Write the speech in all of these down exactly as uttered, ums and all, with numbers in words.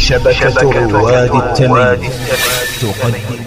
شبكة رواد التمييز تقدم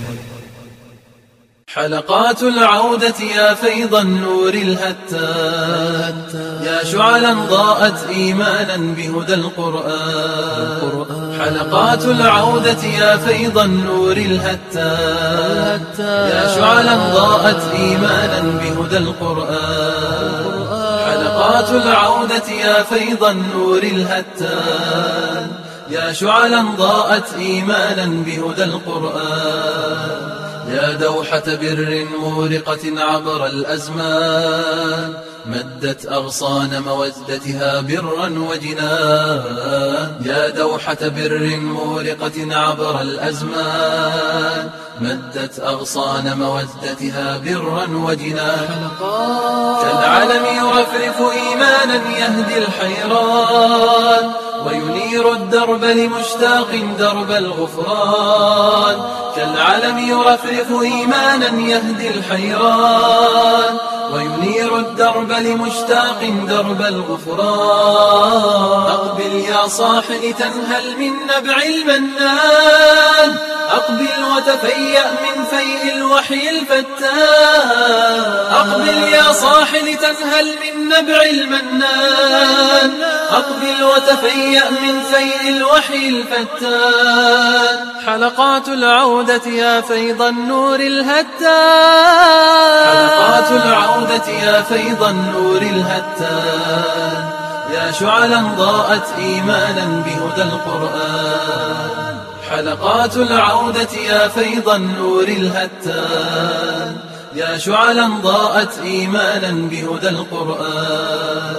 حلقات العودة يا فيض النور الهتان، يا شعلا ضاءت إيمانا بهدى القرآن. حلقات العودة يا فيض النور الهتان، يا شعلا ضاءت إيمانا بهدى القرآن. حلقات العودة يا فيض النور الهتان، يا شعلا ضاءت إيمانا بهدى القرآن. يا دوحة بر مورقة عبر الأزمان، مدت أغصان مودتها برا وجنان. يا دوحة بر مورقة عبر الأزمان، مدت أغصان مودتها برا وجنان. كالعلم يرفرف إيمانا يهدي الحيران، وينير الدرب لمشتاق درب الغفران. كالعلم يرفرف إيمانا يهدي الحيران، وينير الدرب لمشتاق درب الغفران. أقبل يا صاح لتنهل من نبع المنان، أقبل وتفيأ من فيء الوحي الفتان. أقبل يا صاح لتنهل من نبع المنان، أقبل وتفيأ من فيء الوحي الفتان. حلقات العودة يا فيض النور الهتان، حلقات العودة يا فيض النور الهتان، يا شعلا ضاءت إيمانا بهدى القرآن. حلقات العودة يا فيض النور الهتان، يا شعلا ضاءت إيمانا بهدى القرآن.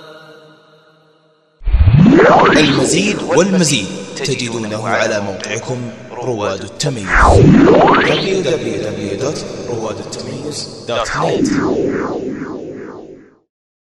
المزيد والمزيد تجدونه على موقعكم رواد التمييز دبليو دبليو دبليو دوت رواد التمييز دوت نت.